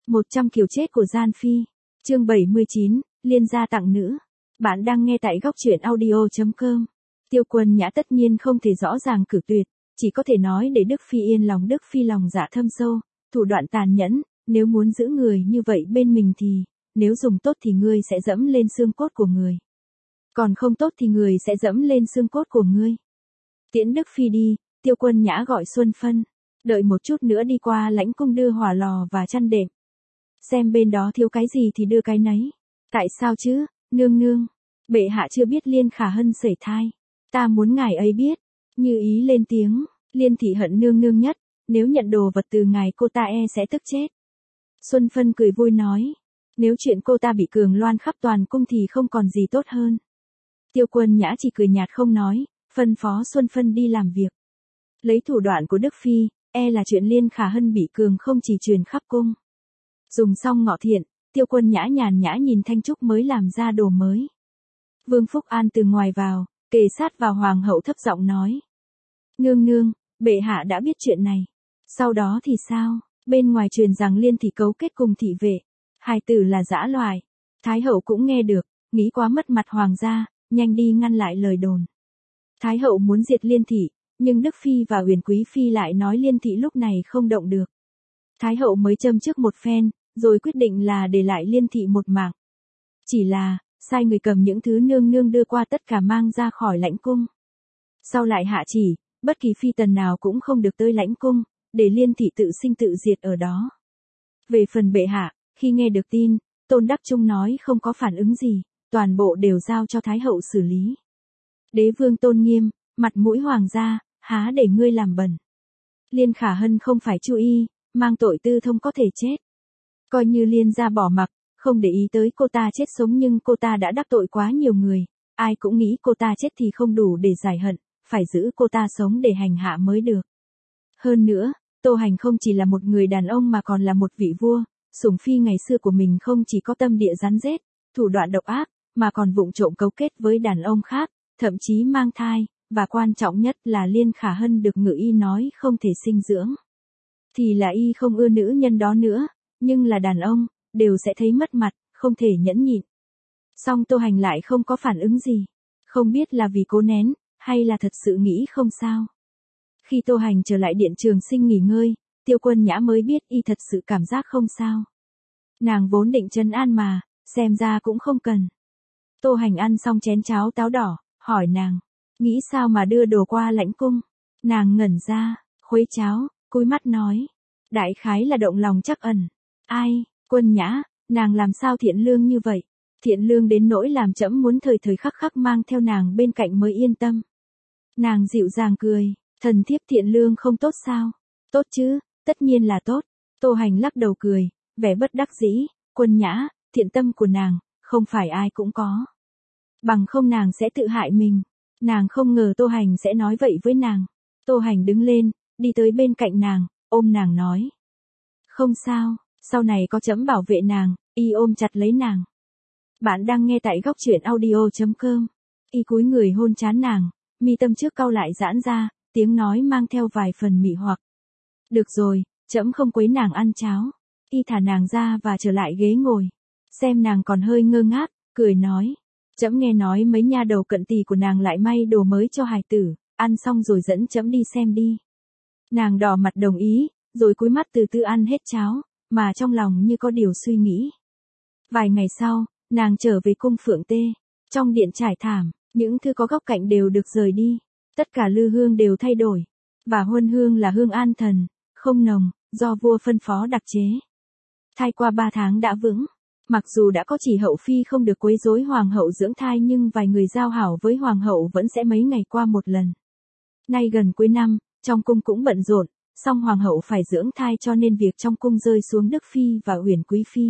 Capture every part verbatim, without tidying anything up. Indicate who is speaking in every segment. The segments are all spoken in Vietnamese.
Speaker 1: một trăm kiểu chết của Gian Phi. Chương bảy mươi chín, Liên gia tặng nữ. Bạn đang nghe tại góc truyện audio chấm com. Tiêu Quân Nhã tất nhiên không thể rõ ràng cử tuyệt, chỉ có thể nói để Đức Phi yên lòng. Đức Phi lòng dạ thâm sâu, thủ đoạn tàn nhẫn, nếu muốn giữ người như vậy bên mình thì, nếu dùng tốt thì ngươi sẽ dẫm lên xương cốt của người. Còn không tốt thì người sẽ dẫm lên xương cốt của ngươi. Tiễn Đức Phi đi, Tiêu Quân Nhã gọi Xuân Phân, đợi một chút nữa đi qua lãnh cung đưa hỏa lò và chăn đệm. Xem bên đó thiếu cái gì thì đưa cái nấy. Tại sao chứ, nương nương? Bệ hạ chưa biết Liên Khả Hân sẩy thai. Ta muốn ngài ấy biết. Như ý lên tiếng, Liên thị hận nương nương nhất, nếu nhận đồ vật từ ngài cô ta e sẽ tức chết. Xuân Phân cười vui nói, nếu chuyện cô ta bị cường loan khắp toàn cung thì không còn gì tốt hơn. Tiêu Quân Nhã chỉ cười nhạt không nói, phân phó Xuân Phân đi làm việc. Lấy thủ đoạn của Đức Phi, e là chuyện Liên Khả Hân bị cường không chỉ truyền khắp cung. Dùng xong ngọ thiện, Tiêu Quân Nhã nhàn nhã nhìn Thanh Trúc mới làm ra đồ mới. Vương Phúc An từ ngoài vào, kề sát vào hoàng hậu thấp giọng nói. Nương nương, bệ hạ đã biết chuyện này. Sau đó thì sao? Bên ngoài truyền rằng Liên thị cấu kết cùng thị vệ. Hài tử là dã loài. Thái hậu cũng nghe được, nghĩ quá mất mặt hoàng gia, nhanh đi ngăn lại lời đồn. Thái hậu muốn diệt Liên thị, nhưng Đức Phi và Huyền Quý Phi lại nói Liên thị lúc này không động được. Thái hậu mới châm trước một phen, rồi quyết định là để lại Liên thị một mạng. Chỉ là, sai người cầm những thứ nương nương đưa qua tất cả mang ra khỏi lãnh cung. Sau lại hạ chỉ, bất kỳ phi tần nào cũng không được tới lãnh cung, để Liên thị tự sinh tự diệt ở đó. Về phần bệ hạ, khi nghe được tin, Tôn Đắc Trung nói không có phản ứng gì, toàn bộ đều giao cho Thái hậu xử lý. Đế vương tôn nghiêm, mặt mũi hoàng gia, há để ngươi làm bẩn. Liên Khả Hân không phải Chu Y, mang tội tư thông có thể chết. Coi như Liên gia bỏ mặc, không để ý tới cô ta chết sống, nhưng cô ta đã đắc tội quá nhiều người, ai cũng nghĩ cô ta chết thì không đủ để giải hận, phải giữ cô ta sống để hành hạ mới được. Hơn nữa, Tô Hành không chỉ là một người đàn ông mà còn là một vị vua, sủng phi ngày xưa của mình không chỉ có tâm địa rắn rết, thủ đoạn độc ác, mà còn vụng trộm cấu kết với đàn ông khác, thậm chí mang thai, và quan trọng nhất là Liên Khả Hân được ngự y nói không thể sinh dưỡng. Thì là y không ưa nữ nhân đó nữa, nhưng là đàn ông, đều sẽ thấy mất mặt, không thể nhẫn nhịn. Song Tô Hành lại không có phản ứng gì. Không biết là vì cố nén, hay là thật sự nghĩ không sao. Khi Tô Hành trở lại điện Trường Sinh nghỉ ngơi, Tiêu Quân Nhã mới biết y thật sự cảm giác không sao. Nàng vốn định trấn an mà, xem ra cũng không cần. Tô Hành ăn xong chén cháo táo đỏ, hỏi nàng, nghĩ sao mà đưa đồ qua lãnh cung. Nàng ngẩn ra, khuấy cháo, cúi mắt nói, đại khái là động lòng trắc ẩn. Ai, Quân Nhã, nàng làm sao thiện lương như vậy? Thiện lương đến nỗi làm trẫm muốn thời thời khắc khắc mang theo nàng bên cạnh mới yên tâm. Nàng dịu dàng cười, thần thiếp thiện lương không tốt sao? Tốt chứ, tất nhiên là tốt. Tô Hành lắc đầu cười, vẻ bất đắc dĩ, Quân Nhã, thiện tâm của nàng, không phải ai cũng có. Bằng không nàng sẽ tự hại mình. Nàng không ngờ Tô Hành sẽ nói vậy với nàng. Tô Hành đứng lên, đi tới bên cạnh nàng, ôm nàng nói. Không sao, sau này có trẫm bảo vệ nàng, y ôm chặt lấy nàng. Bạn đang nghe tại góc truyện audio chấm com. Y cúi người hôn trán nàng, mi tâm trước cau lại giãn ra, tiếng nói mang theo vài phần mị hoặc. Được rồi, trẫm không quấy nàng ăn cháo. Y thả nàng ra và trở lại ghế ngồi. Xem nàng còn hơi ngơ ngác, cười nói. Trẫm nghe nói mấy nha đầu cận tỳ của nàng lại may đồ mới cho hài tử, ăn xong rồi dẫn trẫm đi xem đi. Nàng đỏ mặt đồng ý, rồi cúi mắt từ từ ăn hết cháo, mà trong lòng như có điều suy nghĩ. Vài ngày sau, nàng trở về cung Phượng Tê. Trong điện trải thảm, những thứ có góc cạnh đều được rời đi. Tất cả lư hương đều thay đổi. Và huân hương là hương an thần, không nồng, do vua phân phó đặc chế. Thai qua ba tháng đã vững. Mặc dù đã có chỉ hậu phi không được quấy rối hoàng hậu dưỡng thai, nhưng vài người giao hảo với hoàng hậu vẫn sẽ mấy ngày qua một lần. Nay gần cuối năm, trong cung cũng bận rộn, song hoàng hậu phải dưỡng thai cho nên việc trong cung rơi xuống Đức Phi và Huyền Quý Phi.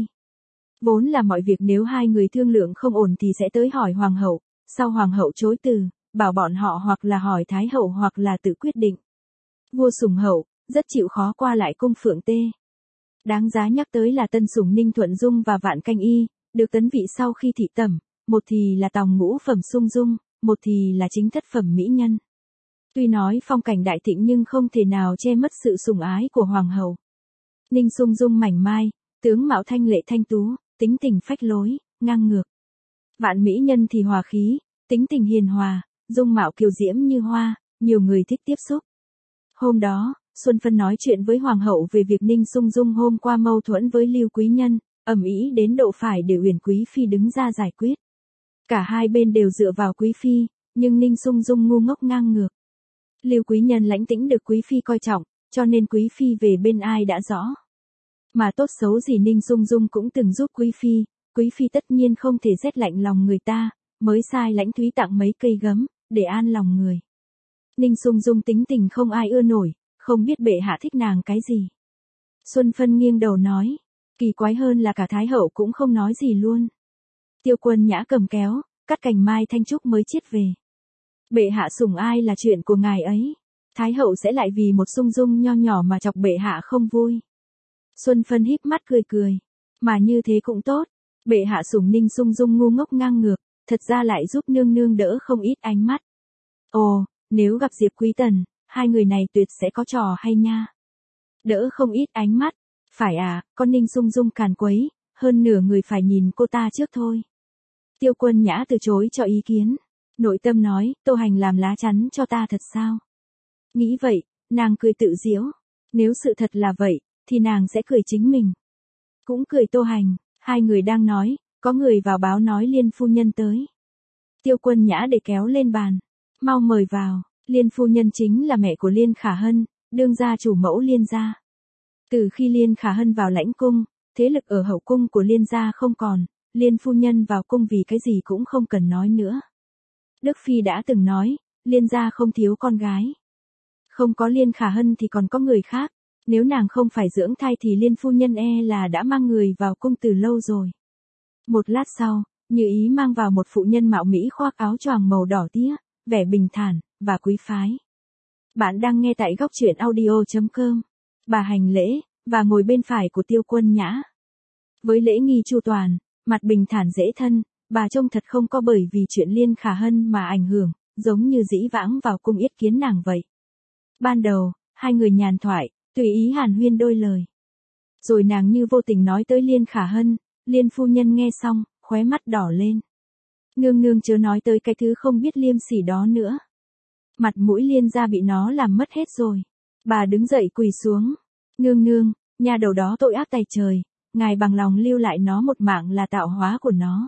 Speaker 1: Vốn là mọi việc nếu hai người thương lượng không ổn thì sẽ tới hỏi hoàng hậu, sau hoàng hậu chối từ, bảo bọn họ hoặc là hỏi thái hậu hoặc là tự quyết định. Vua Sùng Hậu, rất chịu khó qua lại cung Phượng Tê. Đáng giá nhắc tới là tân sủng Ninh Thuận Dung và Vạn Canh Y, được tấn vị sau khi thị tẩm, một thì là tòng ngũ phẩm sung dung, một thì là chính thất phẩm mỹ nhân. Tuy nói phong cảnh đại thịnh nhưng không thể nào che mất sự sủng ái của hoàng hậu. Ninh Sung Dung mảnh mai, Tướng mạo thanh lệ thanh tú, tính tình phách lối, ngang ngược. Vạn mỹ nhân thì hòa khí, tính tình hiền hòa, dung mạo kiều diễm như hoa, nhiều người thích tiếp xúc. Hôm đó, Xuân Phân nói chuyện với Hoàng hậu về việc Ninh Sung Dung hôm qua mâu thuẫn với Lưu Quý Nhân, ầm ĩ đến độ phải để Uyển Quý Phi đứng ra giải quyết. Cả hai bên đều dựa vào Quý Phi, nhưng Ninh Sung Dung ngu ngốc ngang ngược. Lưu Quý Nhân lãnh tĩnh được Quý Phi coi trọng, cho nên Quý Phi về bên ai đã rõ. Mà tốt xấu gì Ninh Sung Dung cũng từng giúp Quý Phi, Quý Phi tất nhiên không thể rét lạnh lòng người ta, mới sai Lãnh Thúy tặng mấy cây gấm, để an lòng người. Ninh Sung Dung tính tình không ai ưa nổi, không biết bệ hạ thích nàng cái gì. Xuân Phân nghiêng đầu nói, kỳ quái hơn là cả Thái hậu cũng không nói gì luôn. Tiêu Quân Nhã cầm kéo, cắt cành mai thanh trúc mới chiết về. Bệ hạ sủng ai là chuyện của ngài ấy. Thái hậu sẽ lại vì một Sung Dung nho nhỏ mà chọc bệ hạ không vui. Xuân Phân híp mắt cười cười. Mà như thế cũng tốt. Bệ hạ sủng Ninh Sung Dung ngu ngốc ngang ngược, thật ra lại giúp nương nương đỡ không ít ánh mắt. Ồ, nếu gặp Diệp Quý Tần, hai người này tuyệt sẽ có trò hay nha. Đỡ không ít ánh mắt. Phải à, con Ninh Sung Dung càn quấy, hơn nửa người phải nhìn cô ta trước thôi. Tiêu Quân Nhã từ chối cho ý kiến. Nội tâm nói, Tô Hành làm lá chắn cho ta thật sao? Nghĩ vậy, nàng cười tự giễu. Nếu sự thật là vậy, thì nàng sẽ cười chính mình. Cũng cười Tô Hành, hai người đang nói, có người vào báo nói Liên phu nhân tới. Tiêu Quân Nhã để kéo lên bàn. Mau mời vào, Liên phu nhân chính là mẹ của Liên Khả Hân, đương gia chủ mẫu Liên gia. Từ khi Liên Khả Hân vào lãnh cung, thế lực ở hậu cung của Liên gia không còn, Liên phu nhân vào cung vì cái gì cũng không cần nói nữa. Đức Phi đã từng nói, Liên gia không thiếu con gái. Không có Liên Khả Hân thì còn có người khác, nếu nàng không phải dưỡng thai thì Liên phu nhân e là đã mang người vào cung từ lâu rồi. Một lát sau, Như Ý mang vào một phụ nhân mạo mỹ khoác áo choàng màu đỏ tía, vẻ bình thản và quý phái. Bạn đang nghe tại góc truyện audio chấm com. Bà hành lễ và ngồi bên phải của Tiêu Quân Nhã. Với lễ nghi chu toàn, mặt bình thản dễ thân, bà trông thật không có bởi vì chuyện Liên Khả Hân mà ảnh hưởng, giống như dĩ vãng vào cung yết kiến nàng vậy. Ban đầu, hai người nhàn thoại, tùy ý hàn huyên đôi lời. Rồi nàng như vô tình nói tới Liên Khả Hân, Liên phu nhân nghe xong, khóe mắt đỏ lên. Nương nương chớ nói tới cái thứ không biết liêm sỉ đó nữa. Mặt mũi Liên gia bị nó làm mất hết rồi. Bà đứng dậy quỳ xuống. Nương nương, nhà đầu đó tội ác tày trời, ngài bằng lòng lưu lại nó một mạng là tạo hóa của nó.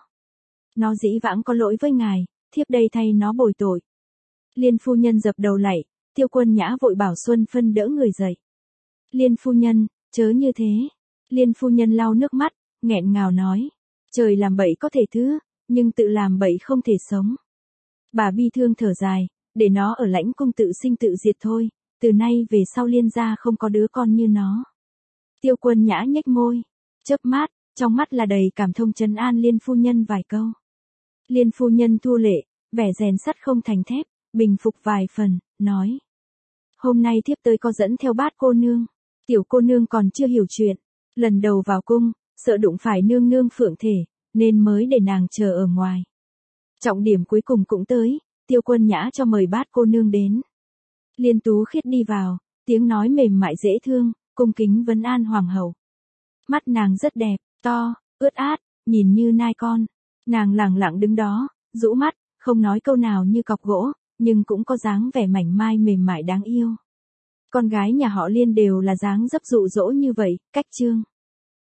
Speaker 1: Nó dĩ vãng có lỗi với ngài, thiếp đây thay nó bồi tội. Liên phu nhân dập đầu lạy, Tiêu Quân Nhã vội bảo Xuân Phân đỡ người dậy. Liên phu nhân, chớ như thế. Liên phu nhân lau nước mắt, nghẹn ngào nói. Trời làm bậy có thể thứ, nhưng tự làm bậy không thể sống. Bà bi thương thở dài, để nó ở lãnh cung tự sinh tự diệt thôi, từ nay về sau Liên gia không có đứa con như nó. Tiêu Quân Nhã nhếch môi, chớp mắt, trong mắt là đầy cảm thông trấn an Liên phu nhân vài câu. Liên phu nhân thu lệ, vẻ rèn sắt không thành thép, bình phục vài phần, nói. Hôm nay thiếp tới có dẫn theo bát cô nương. Tiểu cô nương còn chưa hiểu chuyện. Lần đầu vào cung, sợ đụng phải nương nương phượng thể, nên mới để nàng chờ ở ngoài. Trọng điểm cuối cùng cũng tới, Tiêu Quân Nhã cho mời bát cô nương đến. Liên Tú Khiết đi vào, tiếng nói mềm mại dễ thương, cung kính vấn an hoàng hậu. Mắt nàng rất đẹp, to, ướt át, nhìn như nai con. Nàng lẳng lặng đứng đó, rũ mắt, không nói câu nào như cọc gỗ, nhưng cũng có dáng vẻ mảnh mai mềm mại đáng yêu. Con gái nhà họ Liên đều là dáng dấp dụ dỗ như vậy, cách trương.